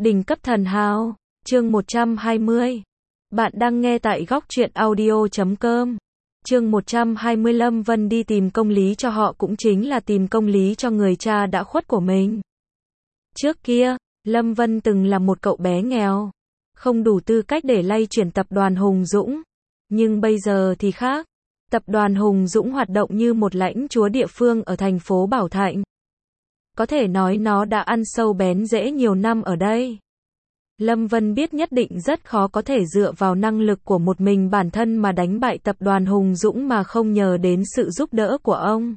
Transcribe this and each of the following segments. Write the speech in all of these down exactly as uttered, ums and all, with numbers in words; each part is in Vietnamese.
Đỉnh cấp thần hào, chương một trăm hai mươi. Bạn đang nghe tại góc truyện audio chấm com. Chương một trăm hai mươi Lâm Vân đi tìm công lý cho họ cũng chính là tìm công lý cho người cha đã khuất của mình. Trước kia, Lâm Vân từng là một cậu bé nghèo, không đủ tư cách để lay chuyển tập đoàn Hùng Dũng. Nhưng bây giờ thì khác. Tập đoàn Hùng Dũng hoạt động như một lãnh chúa địa phương ở thành phố Bảo Thạnh. Có thể nói nó đã ăn sâu bén rễ nhiều năm ở đây. Lâm Vân biết nhất định rất khó có thể dựa vào năng lực của một mình bản thân mà đánh bại tập đoàn Hùng Dũng mà không nhờ đến sự giúp đỡ của ông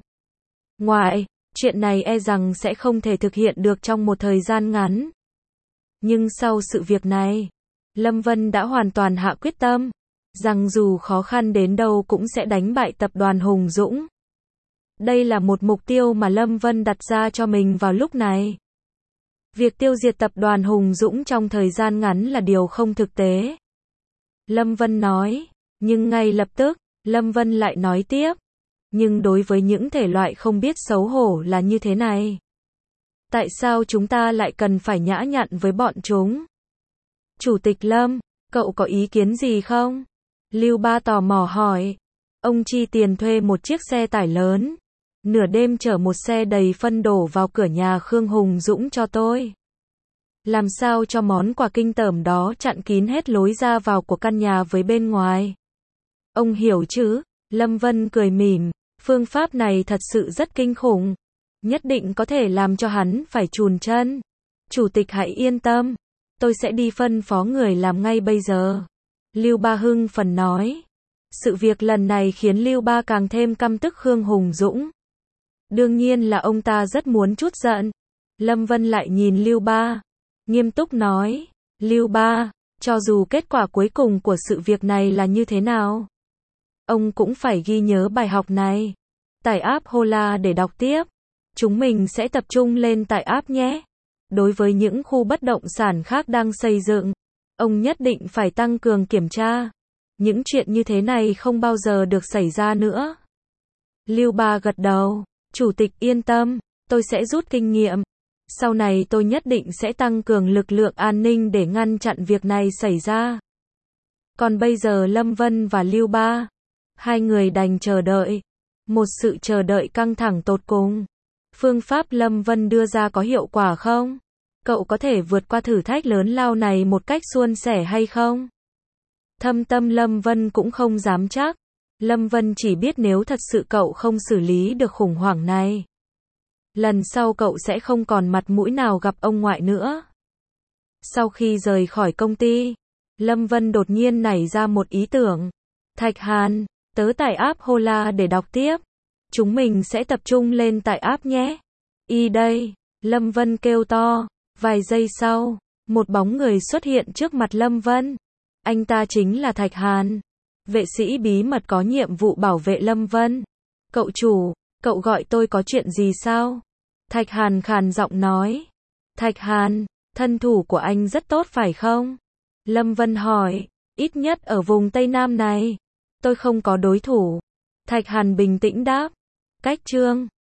ngoại. Chuyện này e rằng sẽ không thể thực hiện được trong một thời gian ngắn. Nhưng sau sự việc này, Lâm Vân đã hoàn toàn hạ quyết tâm, rằng dù khó khăn đến đâu cũng sẽ đánh bại tập đoàn Hùng Dũng. Đây là một mục tiêu mà Lâm Vân đặt ra cho mình vào lúc này. Việc tiêu diệt tập đoàn Hùng Dũng trong thời gian ngắn là điều không thực tế. Lâm Vân nói, nhưng ngay lập tức, Lâm Vân lại nói tiếp. Nhưng đối với những thể loại không biết xấu hổ là như thế này, tại sao chúng ta lại cần phải nhã nhặn với bọn chúng? Chủ tịch Lâm, cậu có ý kiến gì không? Lưu Ba tò mò hỏi. Ông chi tiền thuê một chiếc xe tải lớn, nửa đêm chở một xe đầy phân đổ vào cửa nhà Khương Hùng Dũng cho tôi. Làm sao cho món quà kinh tởm đó chặn kín hết lối ra vào của căn nhà với bên ngoài. Ông hiểu chứ? Lâm Vân cười mỉm, phương pháp này thật sự rất kinh khủng. Nhất định có thể làm cho hắn phải chùn chân. Chủ tịch hãy yên tâm, tôi sẽ đi phân phó người làm ngay bây giờ. Lưu Ba hưng phấn nói. Sự việc lần này khiến Lưu Ba càng thêm căm tức Khương Hùng Dũng. Đương nhiên là ông ta rất muốn trút giận. Lâm Vân lại nhìn Lưu Ba, nghiêm túc nói, Lưu Ba, cho dù kết quả cuối cùng của sự việc này là như thế nào, ông cũng phải ghi nhớ bài học này. Tải app Hola để đọc tiếp. Chúng mình sẽ tập trung lên tải app nhé. Đối với những khu bất động sản khác đang xây dựng, ông nhất định phải tăng cường kiểm tra. Những chuyện như thế này không bao giờ được xảy ra nữa. Lưu Ba gật đầu. Chủ tịch yên tâm, tôi sẽ rút kinh nghiệm. Sau này tôi nhất định sẽ tăng cường lực lượng an ninh để ngăn chặn việc này xảy ra. Còn bây giờ Lâm Vân và Lưu Ba, hai người đành chờ đợi. Một sự chờ đợi căng thẳng tột cùng. Phương pháp Lâm Vân đưa ra có hiệu quả không? Cậu có thể vượt qua thử thách lớn lao này một cách suôn sẻ hay không? Thâm tâm Lâm Vân cũng không dám chắc. Lâm Vân chỉ biết nếu thật sự cậu không xử lý được khủng hoảng này, lần sau cậu sẽ không còn mặt mũi nào gặp ông ngoại nữa. Sau khi rời khỏi công ty, Lâm Vân đột nhiên nảy ra một ý tưởng. Thạch Hàn, tớ tải app Hola để đọc tiếp. Chúng mình sẽ tập trung lên tải app nhé. Y đây, Lâm Vân kêu to. Vài giây sau, một bóng người xuất hiện trước mặt Lâm Vân. Anh ta chính là Thạch Hàn, vệ sĩ bí mật có nhiệm vụ bảo vệ Lâm Vân. Cậu chủ, cậu gọi tôi có chuyện gì sao? Thạch Hàn khàn giọng nói. Thạch Hàn, thân thủ của anh rất tốt phải không? Lâm Vân hỏi. Ít nhất ở vùng Tây Nam này, tôi không có đối thủ. Thạch Hàn bình tĩnh đáp. Cách chương